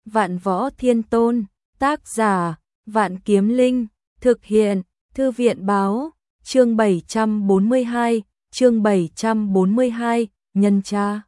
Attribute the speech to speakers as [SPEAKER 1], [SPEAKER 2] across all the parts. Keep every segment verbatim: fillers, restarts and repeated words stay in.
[SPEAKER 1] Vạn Võ Thiên Tôn, tác giả, Vạn Kiếm Linh, thực hiện, Thư viện báo, chương bảy trăm bốn mươi hai, chương bảy trăm bốn mươi hai, nhân tra.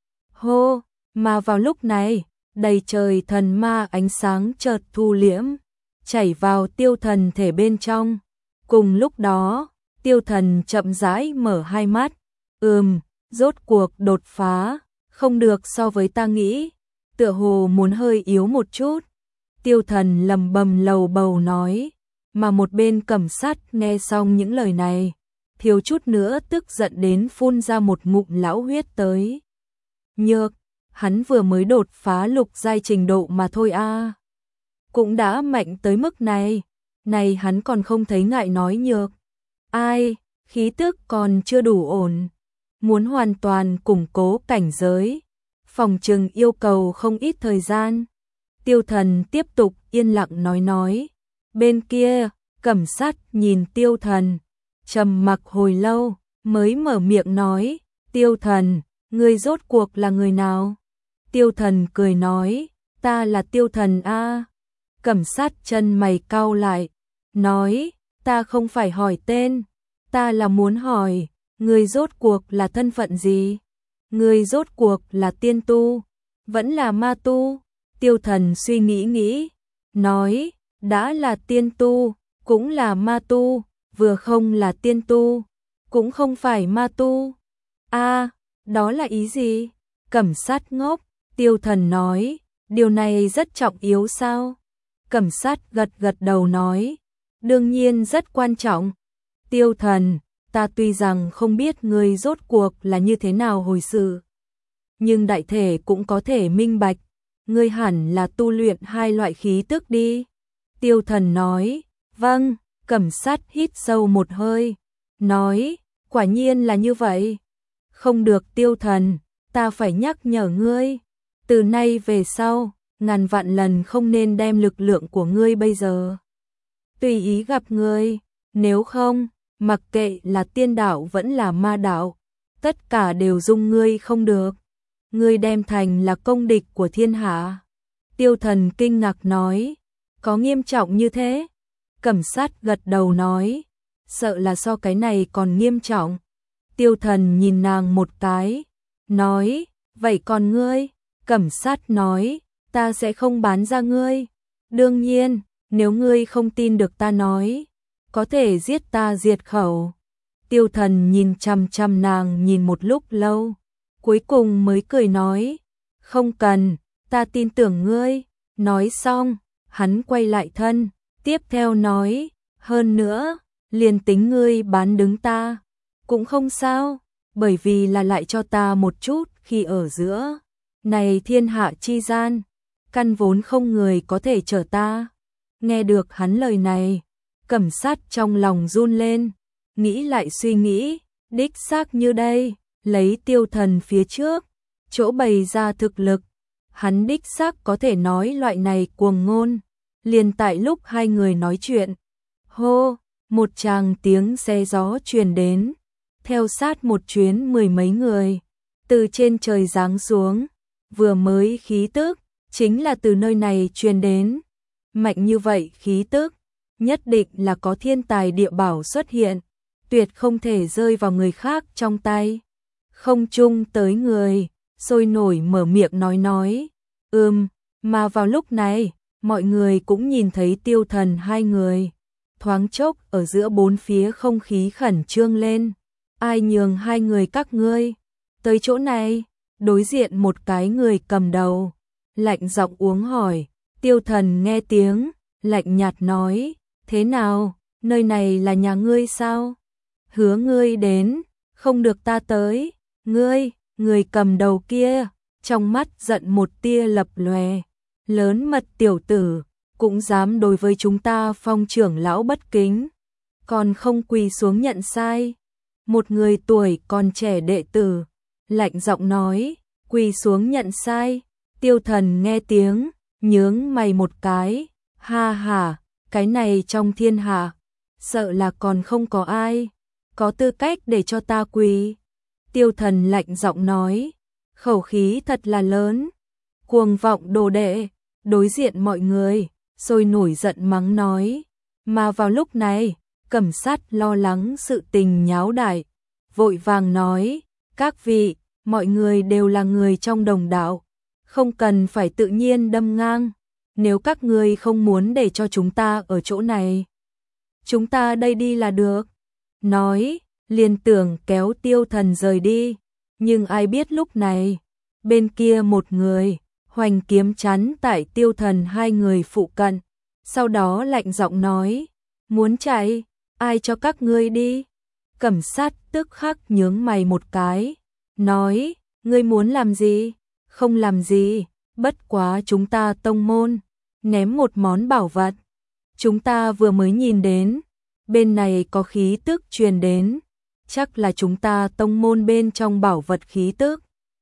[SPEAKER 1] Hô, mà vào lúc này, đầy trời thần ma ánh sáng chợt thu liễm, chảy vào tiêu thần thể bên trong. Cùng lúc đó, tiêu thần chậm rãi mở hai mắt, ừm, rốt cuộc đột phá, không được so với ta nghĩ, tựa hồ muốn hơi yếu một chút. Tiêu thần lầm bầm lầu bầu nói, mà một bên Cẩm Sát nghe xong những lời này, thiếu chút nữa tức giận đến phun ra một ngụm lão huyết tới. Nhược, hắn vừa mới đột phá lục giai trình độ mà thôi a, à. Cũng đã mạnh tới mức này, này hắn còn không thấy ngại nói nhược. Ai, khí tức còn chưa đủ ổn, muốn hoàn toàn củng cố cảnh giới, phòng trừng yêu cầu không ít thời gian. Tiêu thần tiếp tục yên lặng nói nói. Bên kia, Cẩm Sát nhìn tiêu thần, trầm mặc hồi lâu, mới mở miệng nói, tiêu thần, ngươi rốt cuộc là người nào? Tiêu thần cười nói, ta là tiêu thần a. Cẩm Sát chân mày cau lại, nói, ta không phải hỏi tên, ta là muốn hỏi, ngươi rốt cuộc là thân phận gì? Ngươi rốt cuộc là tiên tu, vẫn là ma tu? Tiêu thần suy nghĩ nghĩ, nói, đã là tiên tu, cũng là ma tu, vừa không là tiên tu, cũng không phải ma tu. A, đó là ý gì? Cẩm Sát ngốc, tiêu thần nói, điều này rất trọng yếu sao? Cẩm Sát gật gật đầu nói, đương nhiên rất quan trọng. Tiêu thần, ta tuy rằng không biết ngươi rốt cuộc là như thế nào hồi sự, nhưng đại thể cũng có thể minh bạch, ngươi hẳn là tu luyện hai loại khí tức đi. Tiêu thần nói, vâng. Cẩm Sát hít sâu một hơi, nói, quả nhiên là như vậy. Không được tiêu thần, ta phải nhắc nhở ngươi, từ nay về sau, ngàn vạn lần không nên đem lực lượng của ngươi bây giờ tùy ý gặp ngươi, nếu không, mặc kệ là tiên đạo vẫn là ma đạo, tất cả đều dung ngươi không được. Ngươi đem thành là công địch của thiên hạ. Tiêu thần kinh ngạc nói, có nghiêm trọng như thế? Cẩm Sát gật đầu nói, sợ là so cái này còn nghiêm trọng. Tiêu thần nhìn nàng một cái, nói, vậy còn ngươi? Cẩm Sát nói, ta sẽ không bán ra ngươi. Đương nhiên, nếu ngươi không tin được ta nói, có thể giết ta diệt khẩu. Tiêu thần nhìn chằm chằm nàng nhìn một lúc lâu, cuối cùng mới cười nói, không cần, ta tin tưởng ngươi. Nói xong, hắn quay lại thân, tiếp theo nói, hơn nữa, liền tính ngươi bán đứng ta, cũng không sao, bởi vì là lại cho ta một chút khi ở giữa. Này thiên hạ chi gian, căn vốn không người có thể chở ta. Nghe được hắn lời này, Cẩm Sát trong lòng run lên, nghĩ lại suy nghĩ, đích xác như đây, lấy tiêu thần phía trước, chỗ bày ra thực lực, hắn đích xác có thể nói loại này cuồng ngôn. Liền tại lúc hai người nói chuyện, hô, một tràng tiếng xe gió truyền đến, theo sát một chuyến mười mấy người, từ trên trời giáng xuống, vừa mới khí tức, chính là từ nơi này truyền đến. Mạnh như vậy khí tức, nhất định là có thiên tài địa bảo xuất hiện, tuyệt không thể rơi vào người khác trong tay. Không chung tới người, sôi nổi mở miệng nói nói, ừm, mà vào lúc này, mọi người cũng nhìn thấy tiêu thần hai người, thoáng chốc ở giữa bốn phía không khí khẩn trương lên. Ai nhường hai người các ngươi tới chỗ này? Đối diện một cái người cầm đầu, lạnh giọng uống hỏi. Tiêu thần nghe tiếng, lạnh nhạt nói, thế nào, nơi này là nhà ngươi sao? Hứa ngươi đến, không được ta tới. Ngươi, người cầm đầu kia, trong mắt giận một tia lập lòe, lớn mật tiểu tử, cũng dám đối với chúng ta Phong trưởng lão bất kính, còn không quỳ xuống nhận sai. Một người tuổi còn trẻ đệ tử, lạnh giọng nói, quỳ xuống nhận sai. Tiêu thần nghe tiếng, nhướng mày một cái, ha ha, cái này trong thiên hạ, sợ là còn không có ai có tư cách để cho ta quỳ. Tiêu thần lạnh giọng nói, khẩu khí thật là lớn, cuồng vọng đồ đệ, đối diện mọi người, rồi nổi giận mắng nói. Mà vào lúc này, Cẩm Sát lo lắng sự tình nháo đại, vội vàng nói, các vị, mọi người đều là người trong đồng đạo, không cần phải tự nhiên đâm ngang, nếu các ngươi không muốn để cho chúng ta ở chỗ này, chúng ta đây đi là được. Nói, liền tưởng kéo Tiêu Thần rời đi, nhưng ai biết lúc này, bên kia một người, hoành kiếm chắn tại Tiêu Thần hai người phụ cận, sau đó lạnh giọng nói, muốn chạy, ai cho các ngươi đi. Cẩm Sát tức khắc nhướng mày một cái, nói, ngươi muốn làm gì? Không làm gì, bất quá chúng ta tông môn, ném một món bảo vật. Chúng ta vừa mới nhìn đến, bên này có khí tức truyền đến, chắc là chúng ta tông môn bên trong bảo vật khí tức.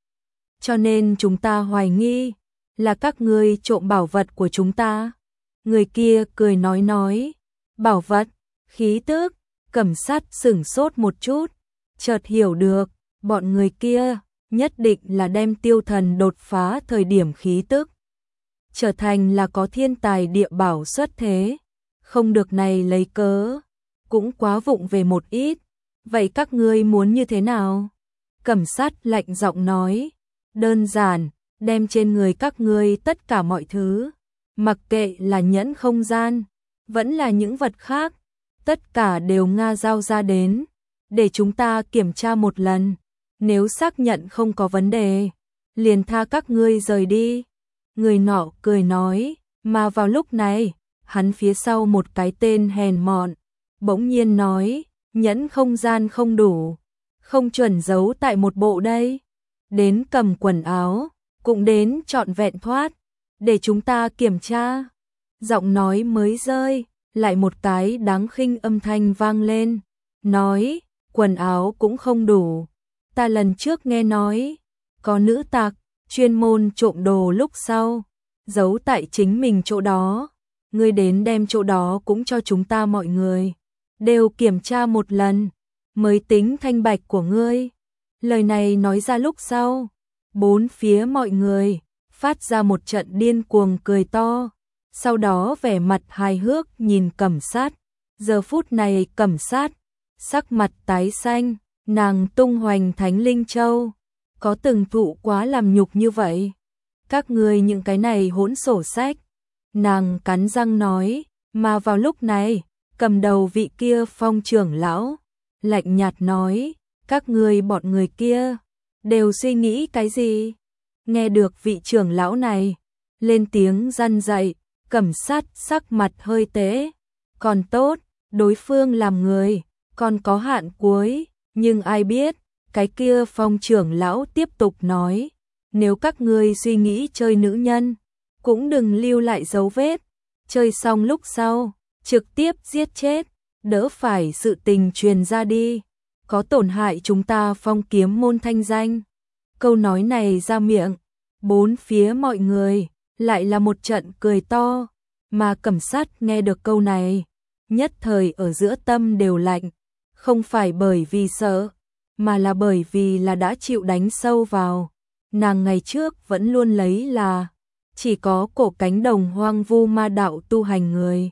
[SPEAKER 1] Cho nên chúng ta hoài nghi, là các ngươi trộm bảo vật của chúng ta. Người kia cười nói nói, bảo vật, khí tức. Cẩm Sát sửng sốt một chút, chợt hiểu được, bọn người kia nhất định là đem Tiêu Thần đột phá thời điểm khí tức, trở thành là có thiên tài địa bảo xuất thế, không được này lấy cớ, cũng quá vụng về một ít. Vậy các ngươi muốn như thế nào? Cẩm Sát lạnh giọng nói, đơn giản, đem trên người các ngươi tất cả mọi thứ, mặc kệ là nhẫn không gian, vẫn là những vật khác, tất cả đều nga giao ra đến, để chúng ta kiểm tra một lần, nếu xác nhận không có vấn đề, liền tha các ngươi rời đi. Người nọ cười nói, mà vào lúc này, hắn phía sau một cái tên hèn mọn, bỗng nhiên nói, nhẫn không gian không đủ, không chuẩn giấu tại một bộ đây, đến cầm quần áo, cũng đến trọn vẹn thoát, để chúng ta kiểm tra. Giọng nói mới rơi, lại một cái đáng khinh âm thanh vang lên, nói, quần áo cũng không đủ, ta lần trước nghe nói, có nữ tặc, chuyên môn trộm đồ lúc sau, giấu tại chính mình chỗ đó, ngươi đến đem chỗ đó cũng cho chúng ta mọi người, đều kiểm tra một lần, mới tính thanh bạch của ngươi. Lời này nói ra lúc sau, bốn phía mọi người, phát ra một trận điên cuồng cười to. Sau đó vẻ mặt hài hước nhìn Cẩm Sát, giờ phút này Cẩm Sát, sắc mặt tái xanh, nàng tung hoành Thánh Linh Châu, có từng thụ quá làm nhục như vậy. Các ngươi những cái này hỗn sổ sách, nàng cắn răng nói, mà vào lúc này, cầm đầu vị kia Phong trưởng lão, lạnh nhạt nói, các ngươi bọn người kia, đều suy nghĩ cái gì? Nghe được vị trưởng lão này, lên tiếng răn dạy. Cẩm Sát sắc mặt hơi tế, còn tốt, đối phương làm người, còn có hạn cuối, nhưng ai biết, cái kia Phong trưởng lão tiếp tục nói, nếu các ngươi suy nghĩ chơi nữ nhân, cũng đừng lưu lại dấu vết, chơi xong lúc sau, trực tiếp giết chết, đỡ phải sự tình truyền ra đi, có tổn hại chúng ta Phong kiếm môn thanh danh. Câu nói này ra miệng, bốn phía mọi người, lại là một trận cười to, mà Cẩm Sát nghe được câu này, nhất thời ở giữa tâm đều lạnh, không phải bởi vì sợ, mà là bởi vì là đã chịu đánh sâu vào. Nàng ngày trước vẫn luôn lấy là chỉ có cổ cánh đồng hoang vu ma đạo tu hành người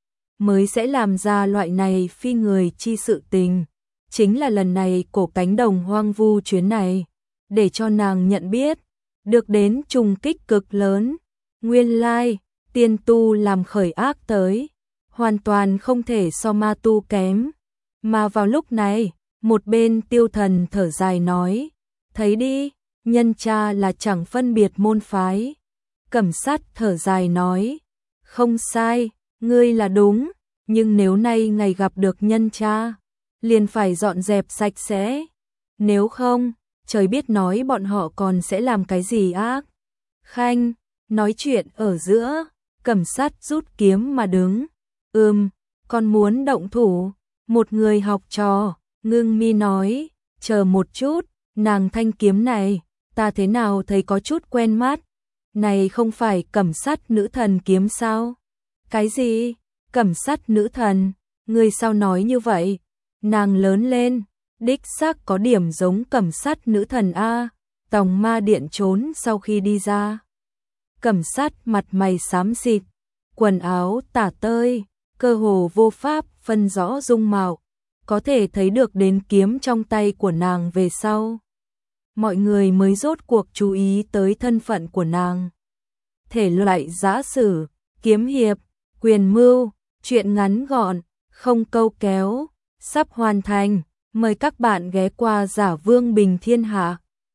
[SPEAKER 1] mới sẽ làm ra loại này phi người chi sự tình. Chính là lần này cổ cánh đồng hoang vu chuyến này, để cho nàng nhận biết, được đến trùng kích cực lớn. Nguyên lai, tiên tu làm khởi ác tới, hoàn toàn không thể so ma tu kém. Mà vào lúc này, một bên Tiêu Thần thở dài nói, thấy đi, nhân cha là chẳng phân biệt môn phái. Cẩm Sát thở dài nói, không sai, ngươi là đúng, nhưng nếu nay ngày gặp được nhân cha, liền phải dọn dẹp sạch sẽ. Nếu không, trời biết nói bọn họ còn sẽ làm cái gì ác. Khanh, nói chuyện ở giữa, Cẩm Sát rút kiếm mà đứng. Ừm, con muốn động thủ. Một người học trò, ngưng mi nói, chờ một chút, nàng thanh kiếm này, ta thế nào thấy có chút quen mắt. Này không phải Cẩm Sát nữ thần kiếm sao? Cái gì? Cẩm Sát nữ thần? Ngươi sao nói như vậy? Nàng lớn lên, đích xác có điểm giống Cẩm Sát nữ thần a. Tòng ma điện trốn sau khi đi ra. Cẩm Sát mặt mày xám xịt, quần áo tả tơi, cơ hồ vô pháp phân rõ dung mạo, có thể thấy được đến kiếm trong tay của nàng về sau. Mọi người mới rốt cuộc chú ý tới thân phận của nàng. Thể loại giã sử, kiếm hiệp, quyền mưu, truyện ngắn gọn, không câu kéo, sắp hoàn thành. Mời các bạn ghé qua Giả Vương Bình Thiên Hạ.